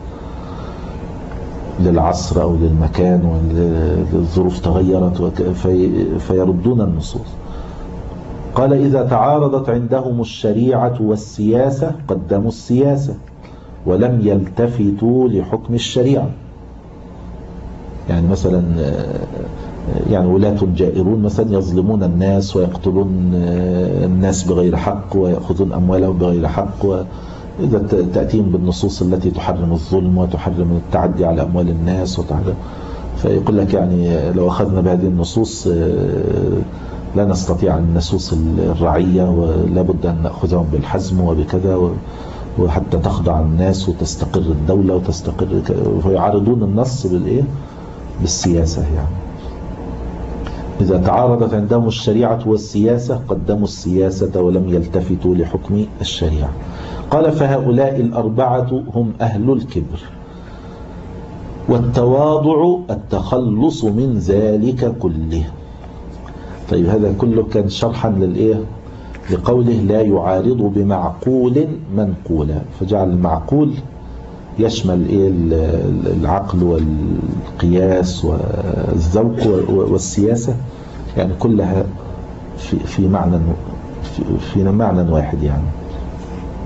للعصر أو للمكان والظروف تغيرت في فيردون النصوص. قال إذا تعارضت عندهم الشريعة والسياسة قدموا السياسة ولم يلتفتوا لحكم الشريعة. يعني مثلا يعني ولاة جائرون مثلا يظلمون الناس ويقتلون الناس بغير حق ويأخذون أموالهم بغير حق، وإذا تأتيهم بالنصوص التي تحرم الظلم وتحرم التعدي على أموال الناس وتحرم، فيقول لك يعني لو أخذنا بهذه النصوص لا نستطيع أن نسوس الرعية ولا بد أن نأخذهم بالحزم وبكذا وحتى تخضع الناس وتستقر الدولة وتستقر، ويعارضون النص بالإيه بالسياسة. يعني إذا تعارضت عندهم الشريعة والسياسة قدموا السياسة ولم يلتفتوا لحكم الشريعة. قال فهؤلاء الأربعة هم أهل الكبر، والتواضع التخلص من ذلك كله. طيب هذا كله كان شرحا للإيه لقوله لا يعارض بمعقول منقولا، فجعل المعقول يشمل إيه العقل والقياس والذوق والسياسة، يعني كلها في في معنى في, في معنى واحد يعني.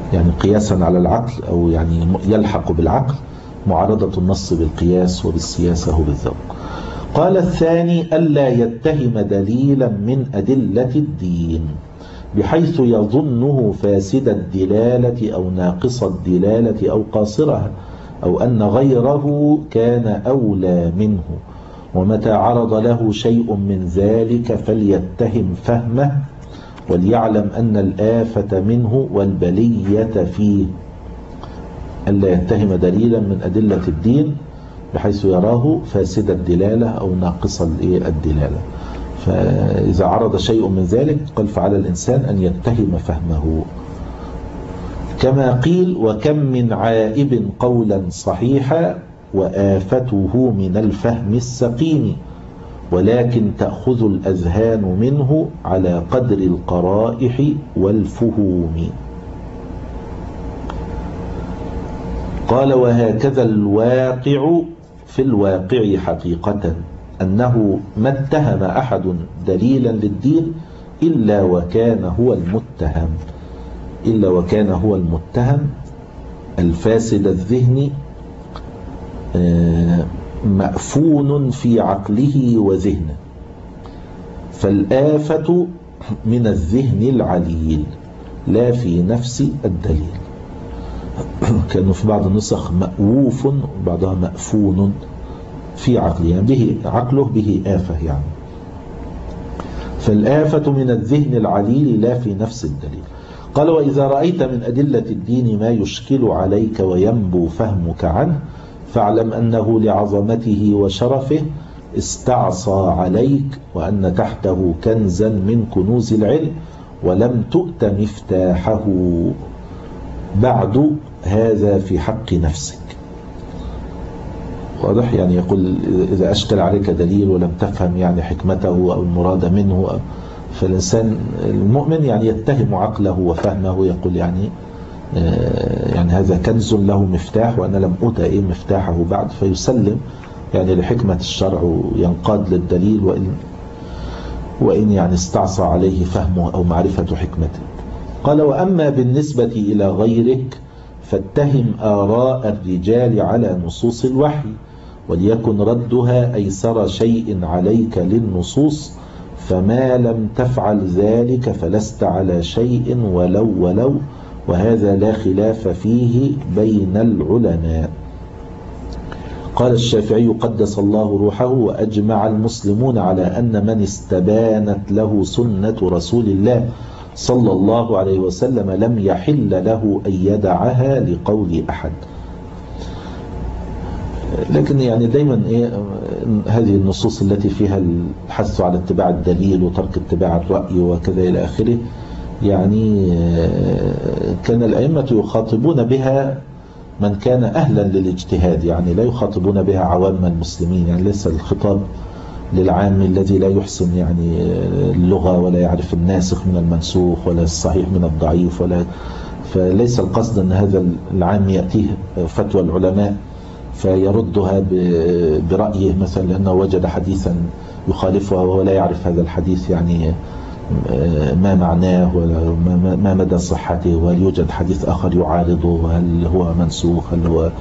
يعني قياسا على العقل أو يعني يلحق بالعقل، معارضة النص بالقياس وبالسياسة وبالذوق. قال الثاني ألا يتهم دليلا من أدلة الدين بحيث يظنه فاسد الدلالة أو ناقص الدلالة أو قاصرها، أو أن غيره كان أولى منه، ومتى عرض له شيء من ذلك فليتهم فهمه وليعلم أن الآفة منه والبلية فيه. ألا يتهم دليلا من أدلة الدين بحيث يراه فاسد الدلالة أو ناقص الدلالة، فإذا عرض شيء من ذلك قال فعلى الإنسان أن يتهم فهمه. كما قيل وكم من عائب قولا صحيحا وآفته من الفهم السقيم، ولكن تأخذ الأذهان منه على قدر القرائح والفهوم. قال وهكذا الواقع في الواقع حقيقة، أنه ما اتهم أحد دليلا للدين إلا وكان هو المتهم إلا وكان هو المتهم الفاسد الذهن مأفون في عقله وذهنه، فالآفة من الذهن العليل لا في نفس الدليل. كانوا في بعض النسخ مأووف وبعضها مأفون في عقله، يعني به عقله به آفة يعني. فالآفة من الذهن العليل لا في نفس الدليل. قال وإذا رأيت من أدلة الدين ما يشكل عليك وينبو فهمك عنه فاعلم أنه لعظمته وشرفه استعصى عليك، وأن تحته كنزا من كنوز العلم ولم تؤت مفتاحه بعد هذا في حق نفسك. واضح؟ يعني يقول إذا أشكل عليك دليل ولم تفهم يعني حكمته أو المراد منه، فالإنسان المؤمن يعني يتهم عقله وفهمه، يقول يعني يعني هذا كنز له مفتاح وأنا لم أؤت إيه مفتاحه بعد، فيسلم يعني لحكمة الشرع وينقاد للدليل وإن وإن يعني استعصى عليه فهمه أو معرفة حكمته. قال وأما بالنسبة إلى غيرك فاتهم آراء الرجال على نصوص الوحي، وليكن ردها أيسر شيء عليك للنصوص، فما لم تفعل ذلك فلست على شيء ولو ولو، وهذا لا خلاف فيه بين العلماء. قال الشافعي قدس الله روحه وأجمع المسلمون على أن من استبانت له سنة رسول الله صلى الله عليه وسلم لم يحل له أن يدعها لقول أحد. لكن يعني دايما إيه هذه النصوص التي فيها الحث على اتباع الدليل وترك اتباع الرأي وكذا إلى آخره، يعني كان الأئمة يخاطبون بها من كان أهلا للاجتهاد، يعني لا يخاطبون بها عوام المسلمين، يعني ليس الخطاب للعام الذي لا يحسن يعني اللغة ولا يعرف الناسخ من المنسوخ ولا الصحيح من الضعيف، ولا فليس القصد أن هذا العام يأتيه فتوى العلماء فيردها برأيه مثلا لأنه وجد حديثا يخالفها وهو لا يعرف هذا الحديث يعني ما معناه ولا ما مدى صحته، وهل يوجد حديث آخر يعارضه، هل هو منسوخ، هل هو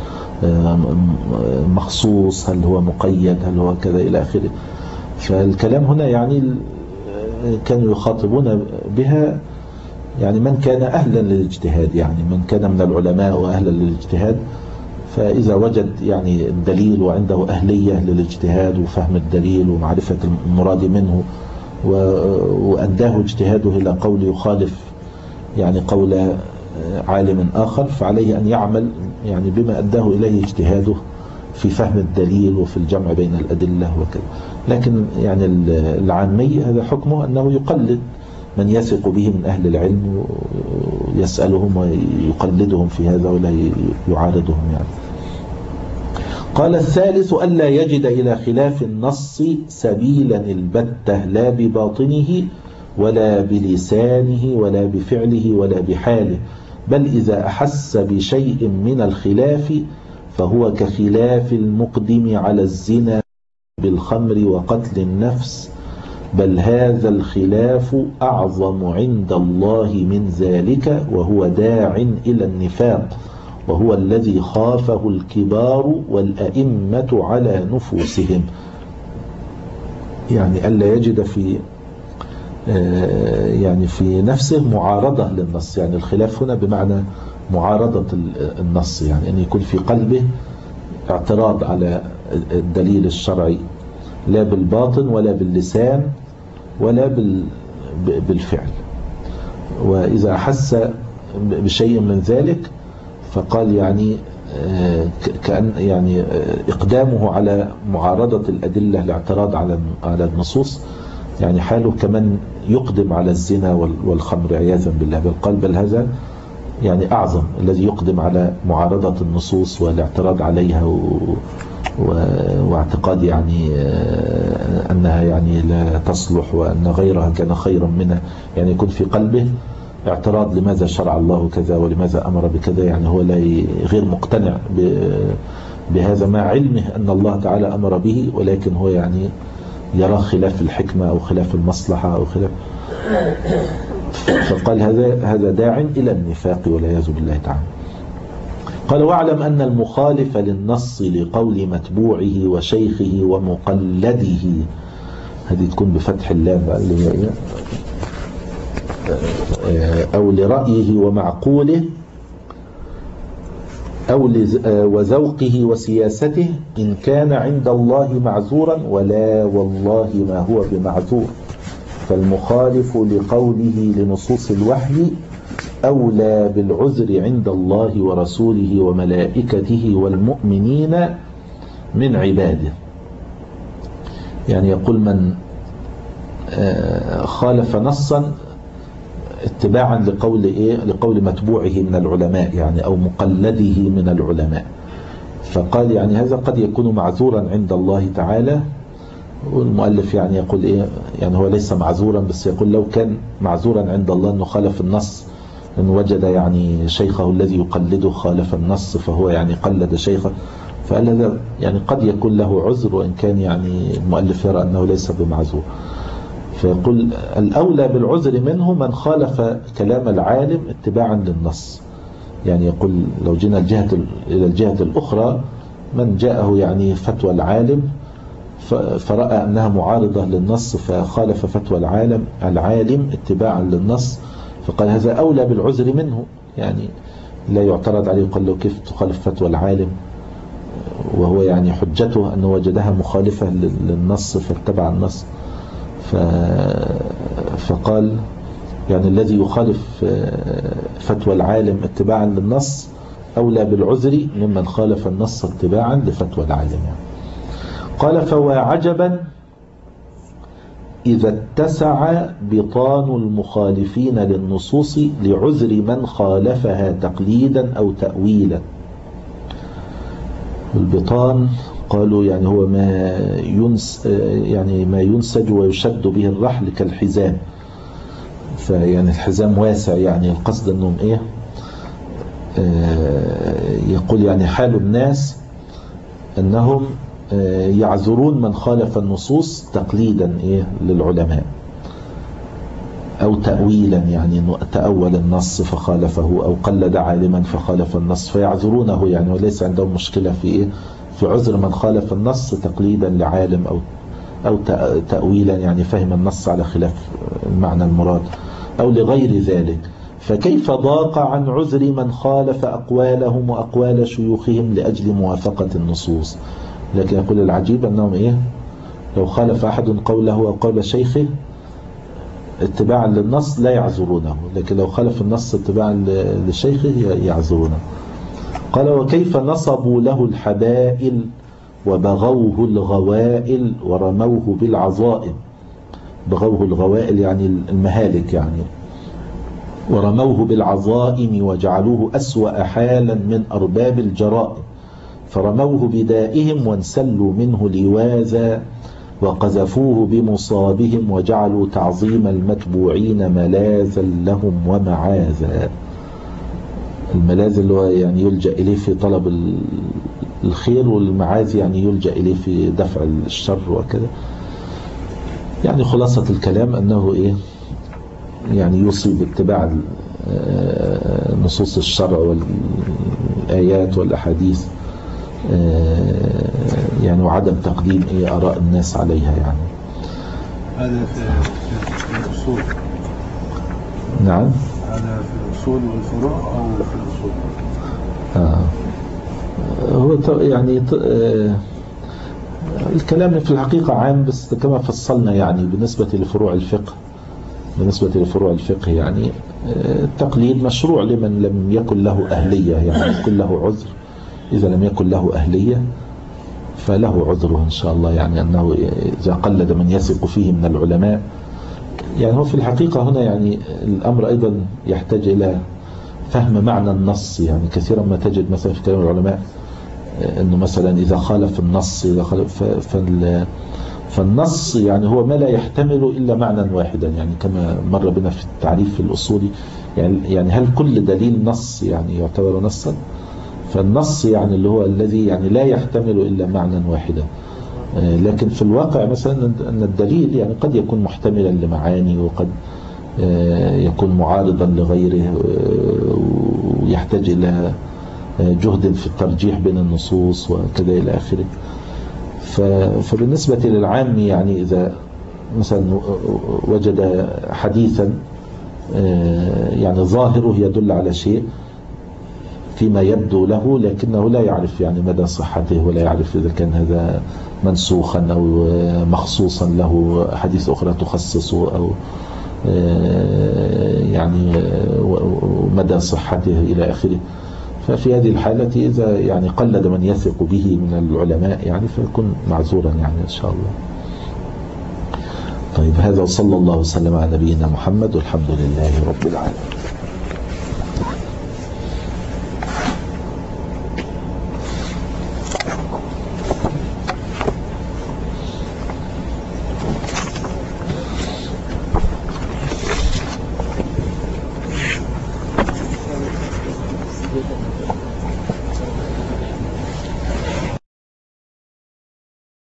مخصوص، هل هو مقيد، هل هو كذا إلى آخره. فالكلام هنا يعني كانوا يخاطبون بها يعني من كان أهلا للاجتهاد، يعني من كان من العلماء وأهلا للاجتهاد، فإذا وجد يعني الدليل وعنده أهلية للاجتهاد وفهم الدليل ومعرفة المراد منه وأداه اجتهاده إلى قول يخالف يعني قول عالم آخر، فعليه أن يعمل يعني بما أداه إليه اجتهاده في فهم الدليل وفي الجمع بين الأدلة وكذا. لكن يعني العامي هذا حكمه أنه يقلد من يثق به من أهل العلم ويسألهم ويقلدهم في هذا ولا يعارضهم يعني. قال الثالث ألا يجد إلى خلاف النص سبيلا البتة لا بباطنه ولا بلسانه ولا بفعله ولا بحاله، بل إذا أحس بشيء من الخلاف فهو كخلاف المقدم على الزنا بالخمر وقتل النفس بل هذا الخلاف أعظم عند الله من ذلك وهو داع إلى النفاق، وهو الذي خافه الكبار والأئمة على نفوسهم. يعني ألا يجد في يعني في نفسه معارضة للنص، يعني الخلاف هنا بمعنى معارضة النص، يعني أن يكون في قلبه اعتراض على الدليل الشرعي، لا بالباطن ولا باللسان ولا بالفعل. وإذا أحس بشيء من ذلك فقال يعني كأن يعني إقدامه على معارضة الأدلة الاعتراض على على النصوص يعني حاله كمن يقدم على الزنا والخمر عياذا بالله. بل قال بل هذا يعني أعظم، الذي يقدم على معارضة النصوص والاعتراض عليها و... و... واعتقاد يعني أنها يعني لا تصلح وأن غيرها كان خيرا منها، يعني يكون في قلبه اعتراض لماذا شرع الله كذا ولماذا أمر بكذا، يعني هو لا غير مقتنع ب... بهذا مع علمه أن الله تعالى أمر به، ولكن هو يعني يرى خلاف الحكمة أو خلاف المصلحة أو خلاف. فقال هذا هذا داع إلى النفاق والعياذ بالله تعالى. قال واعلم أن المخالف للنص لقول متبوعه وشيخه ومقلده، هذه تكون بفتح اللام اللي هي أو لرأيه ومعقوله أو وذوقه وسياسته إن كان عند الله معذورا، ولا والله ما هو بمعذور، فالمخالف لقوله لنصوص الوحي أولى بالعذر عند الله ورسوله وملائكته والمؤمنين من عباده. يعني يقول من خالف نصا اتباعا لقول إيه لقول متبوعه من العلماء يعني أو مقلده من العلماء، فقال يعني هذا قد يكون معذورا عند الله تعالى. والمؤلف يعني يقول إيه يعني هو ليس معذورا، بس يقول لو كان معذورا عند الله أنه خالف النص، أنه وجد يعني شيخه الذي يقلده خالف النص فهو يعني قلد شيخه، فقال هذا يعني قد يكون له عذر، وإن كان يعني المؤلف يرى أنه ليس بمعذور. فيقول الأولى بالعذر منه من خالف كلام العالم اتباعا للنص. يعني يقول لو جينا الجهة إلى الجهة الأخرى، من جاءه يعني فتوى العالم فرأى أنها معارضة للنص فخالف فتوى العالم العالم اتباعا للنص، فقال هذا أولى بالعذر منه، يعني لا يعترض عليه يقول له كيف تخالف فتوى العالم، وهو يعني حجته أنه وجدها مخالفة للنص فاتبع النص. فقال يعني الذي يخالف فتوى العالم اتباعا للنص أولى بالعذر ممن خالف النص اتباعا لفتوى العالم. يعني قال فوا عجبا إذا اتسع بطان المخالفين للنصوص لعذر من خالفها تقليدا أو تأويلا. البطان قالوا يعني هو ما ينس يعني ما ينسج ويشد به الرحل كالحزام، فيعني الحزام واسع، يعني القصد انهم ايه آه يقول يعني حال الناس انهم آه يعذرون من خالف النصوص تقليدا ايه للعلماء او تأويلا، يعني تأول النص فخالفه او قلد عالما فخالف النص فيعذرونه، يعني وليس عندهم مشكلة في ايه في عذر من خالف النص تقليدا لعالم أو أو تأويلا، يعني فهم النص على خلاف المعنى المراد أو لغير ذلك. فكيف ضاق عن عذر من خالف أقوالهم وأقوال شيوخهم لأجل موافقة النصوص. لكن يقول العجيب أنهم إيه لو خالف أحد قوله أو قول شيخه اتباعا للنص لا يعذرونه، لكن لو خالف النص اتباعا لشيخه يعذرونه. قال وكيف نصبوا له الحبائل وبغوه الغوائل ورموه بالعظائم. بغوه الغوائل يعني المهالك، يعني ورموه بالعظائم وجعلوه أسوأ حالا من أرباب الجرائم، فرموه بدائهم وانسلوا منه لواذا وقذفوه بمصابهم وجعلوا تعظيم المتبوعين ملاذا لهم ومعاذا. الملاذ اللي هو يعني يلجأ إليه في طلب الخير، والمعاذ يعني يلجأ إليه في دفع الشر وكذا. يعني خلاصة الكلام أنه إيه يعني يوصي باتباع نصوص الشرع والآيات والأحاديث يعني وعدم تقديم إيه آراء الناس عليها يعني. هذا في في الأصول. نعم. هذا في الأصول والفروع أو في الأصول؟ آه. هو يعني الكلام في الحقيقة عام، بس كما فصلنا يعني بالنسبة لفروع الفقه بالنسبة لفروع الفقه يعني التقليد مشروع لمن لم يكن له أهلية، يعني يكون له عذر. إذا لم يكن له أهلية فله عذره إن شاء الله، يعني أنه إذا قلد من يثق فيه من العلماء. يعني هو في الحقيقة هنا يعني الأمر أيضا يحتاج إلى فهم معنى النص. يعني كثيرا ما تجد مثلا في كلام العلماء أنه مثلا إذا خالف النص إذا خالف فالنص يعني هو ما لا يحتمل إلا معنى واحدا، يعني كما مر بنا في التعريف في الأصولي. يعني يعني هل كل دليل نص يعني يعتبر نصا؟ فالنص يعني اللي هو الذي يعني لا يحتمل إلا معنى واحدا. لكن في الواقع مثلا أن الدليل يعني قد يكون محتملا لمعاني، وقد يكون معارضا لغيره، ويحتاج إلى جهد في الترجيح بين النصوص وكذا إلى آخره. فبالنسبة للعام يعني إذا مثلا وجد حديثا يعني ظاهره يدل على شيء فيما يبدو له، لكنه لا يعرف يعني مدى صحته، ولا يعرف إذا كان هذا منسوخا أو مخصوصا له حديث أخرى تخصصه، أو يعني مدى صحته إلى آخره. ففي هذه الحالة إذا يعني قلد من يثق به من العلماء يعني فيكون معذورا يعني إن شاء الله. طيب، هذا وصلى الله وسلم على نبينا محمد والحمد لله رب العالمين.